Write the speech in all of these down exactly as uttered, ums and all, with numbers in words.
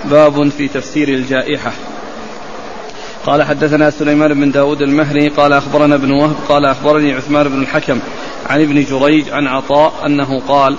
باب في تفسير الجائحة. قال حدثنا سليمان بن داود المهري قال أخبرنا ابن وهب قال أخبرني عثمان بن الحكم عن ابن جريج عن عطاء أنه قال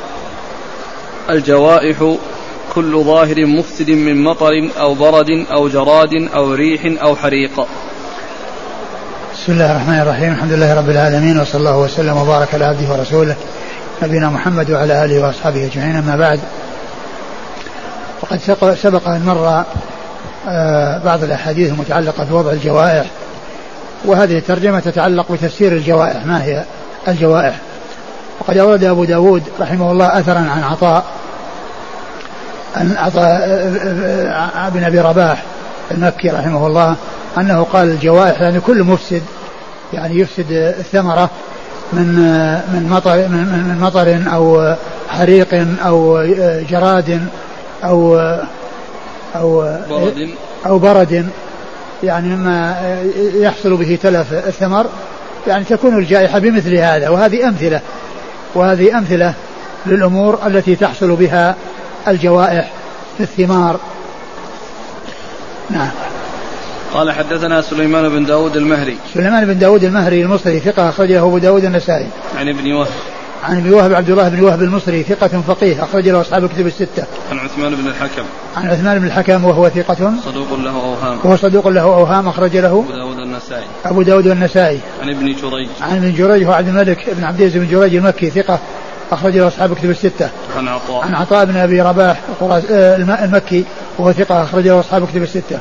الجوائح كل ظاهر مفسد من مطر أو برد أو جراد أو ريح أو حريق. بسم الله الرحمن الرحيم. الحمد لله رب العالمين وصلى الله وسلم وبارك على عبده ورسوله نبينا محمد وعلى آله وأصحابه أجمعين. أما بعد، وقد سبق أن مر بعض الأحاديث المتعلقة بوضع الجوائح، وهذه الترجمة تتعلق بتفسير الجوائح. ما هي الجوائح؟ وقد أورد أبو داود رحمه الله أثرا عن عطاء عن عطاء بن أبي رباح المكي رحمه الله أنه قال الجوائح يعني كل مفسد، يعني يفسد الثمرة من من مطر من مطر أو حريق أو جراد أو أو برد أو برد، يعني مما يحصل به تلف الثمر، يعني تكون الجائحة بمثل هذا. وهذه أمثلة وهذه أمثلة للأمور التي تحصل بها الجوائح في الثمار. نعم. قال حدثنا سليمان بن داود المهري. سليمان بن داود المهري المصري ثقة أخرجه أبو داود النسائي. عن ابن وهب. عن ابن وهب عبد الله بن وهب المصري ثقة فقيه أخرج له أصحاب الكتب الستة. عن عثمان بن الحكم. عن عثمان بن الحكم وهو ثقة صدوق له أوهام. وهو صدوق له أوهام أخرج له أبو داود النسائي. أبو داود النسائي. عن ابن جريج. عن ابن جريج هو عبد الملك بن عبد العزيز بن جريج المكي ثقة أخرج له أصحاب الكتب الستة. عن عطاء. عن عطاء بن أبي رباح المكي وهو ثقة أخرج له أصحاب الكتب الستة.